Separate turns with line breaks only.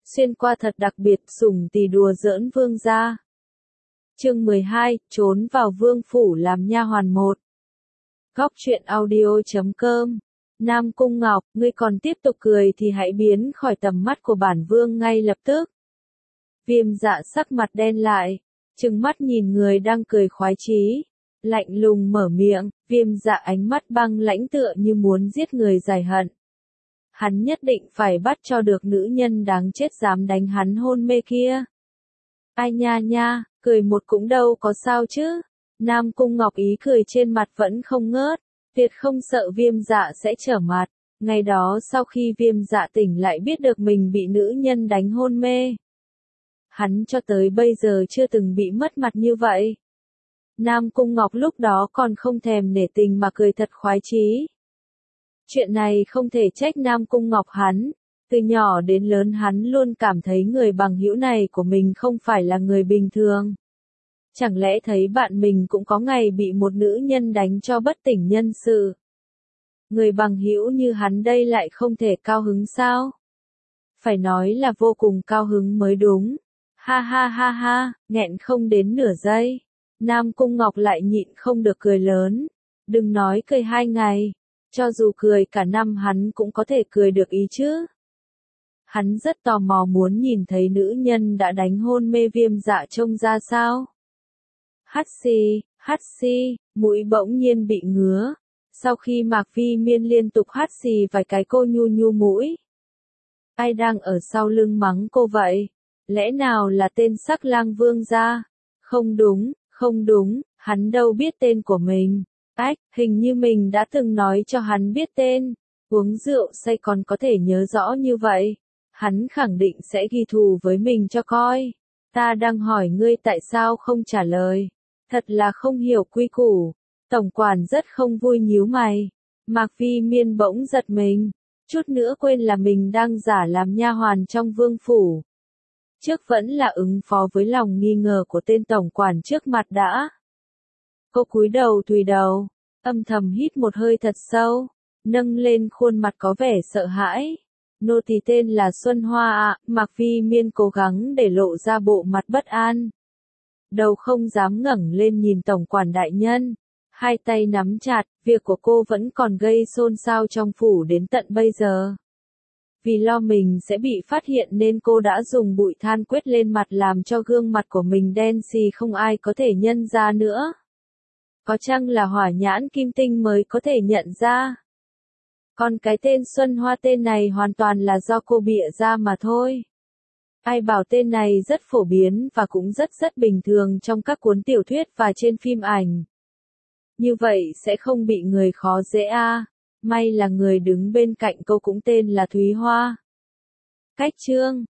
xuyên qua thật đặc biệt sủng tì đùa giỡn vương gia. Chương 12, trốn vào vương phủ làm nha hoàn 1. Góc truyện audio.com. Nam Cung Ngọc, ngươi còn tiếp tục cười thì hãy biến khỏi tầm mắt của bản vương ngay lập tức. Viêm Dạ sắc mặt đen lại, trừng mắt nhìn người đang cười khoái chí, lạnh lùng mở miệng. Viêm Dạ ánh mắt băng lãnh tựa như muốn giết người giải hận. Hắn nhất định phải bắt cho được nữ nhân đáng chết dám đánh hắn hôn mê kia. Ai nha nha, cười một cũng đâu có sao chứ. Nam Cung Ngọc ý cười trên mặt vẫn không ngớt, tuyệt không sợ Viêm Dạ sẽ trở mặt. Ngày đó sau khi Viêm Dạ tỉnh lại biết được mình bị nữ nhân đánh hôn mê. Hắn cho tới bây giờ chưa từng bị mất mặt như vậy. Nam Cung Ngọc lúc đó còn không thèm nể tình mà cười thật khoái chí. Chuyện này không thể trách Nam Cung Ngọc hắn. Từ nhỏ đến lớn hắn luôn cảm thấy người bằng hữu này của mình không phải là người bình thường. Chẳng lẽ thấy bạn mình cũng có ngày bị một nữ nhân đánh cho bất tỉnh nhân sự. Người bằng hữu như hắn đây lại không thể cao hứng sao? Phải nói là vô cùng cao hứng mới đúng. Ha ha ha ha, nghẹn không đến nửa giây. Nam Cung Ngọc lại nhịn không được cười lớn. Đừng nói cười 2 ngày. Cho dù cười cả năm hắn cũng có thể cười được ý chứ. Hắn rất tò mò muốn nhìn thấy nữ nhân đã đánh hôn mê Viêm Dạ trông ra sao. Hắt xì, mũi bỗng nhiên bị ngứa. Sau khi Mạc Vi Miên liên tục hắt xì vài cái cô nhu nhu mũi. Ai đang ở sau lưng mắng cô vậy? Lẽ nào là tên Sắc Lang Vương gia? Không đúng, hắn đâu biết tên của mình. Hình như mình đã từng nói cho hắn biết tên. Uống rượu say còn có thể nhớ rõ như vậy. Hắn khẳng định sẽ ghi thù với mình cho coi. Ta đang hỏi ngươi tại sao không trả lời. Thật là không hiểu quy củ. Tổng quản rất không vui nhíu mày. Mạc Vi Miên bỗng giật mình. Chút nữa quên là mình đang giả làm nha hoàn trong vương phủ. Trước vẫn là ứng phó với lòng nghi ngờ của tên tổng quản trước mặt đã. Cô cúi đầu thùi đầu, âm thầm hít một hơi thật sâu, nâng lên khuôn mặt có vẻ sợ hãi. Nô tỳ tên là Xuân Hoa ạ. Mạc Vi Miên cố gắng để lộ ra bộ mặt bất an. Đầu không dám ngẩng lên nhìn tổng quản đại nhân. Hai tay nắm chặt, việc của cô vẫn còn gây xôn xao trong phủ đến tận bây giờ. Vì lo mình sẽ bị phát hiện nên cô đã dùng bụi than quét lên mặt làm cho gương mặt của mình đen xì không ai có thể nhận ra nữa. Có chăng là hỏa nhãn kim tinh mới có thể nhận ra. Còn cái tên Xuân Hoa tên này hoàn toàn là do cô bịa ra mà thôi. Ai bảo tên này rất phổ biến và cũng rất bình thường trong các cuốn tiểu thuyết và trên phim ảnh. Như vậy sẽ không bị người khó dễ à. May là người đứng bên cạnh cô cũng tên là Thúy Hoa. Cách chương